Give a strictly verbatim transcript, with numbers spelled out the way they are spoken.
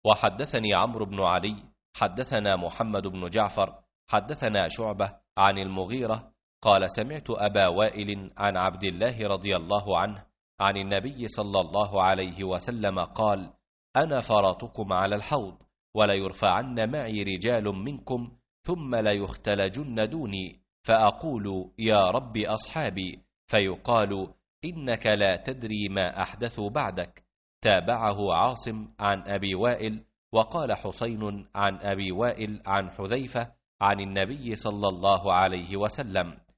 وحدثني عمرو بن علي حدثنا محمد بن جعفر حدثنا شعبة عن المغيرة قال سمعت أبا وائل عن عبد الله رضي الله عنه عن النبي صلى الله عليه وسلم قال: أنا فرطكم على الحوض، وليرفعن معي رجال منكم ثم ليختلجن دوني، فأقول يا رب أصحابي، فيقال إنك لا تدري ما أحدثوا بعدك. تابعه عاصم عن أبي وائل، وقال حسين عن أبي وائل عن حذيفة عن النبي صلى الله عليه وسلم: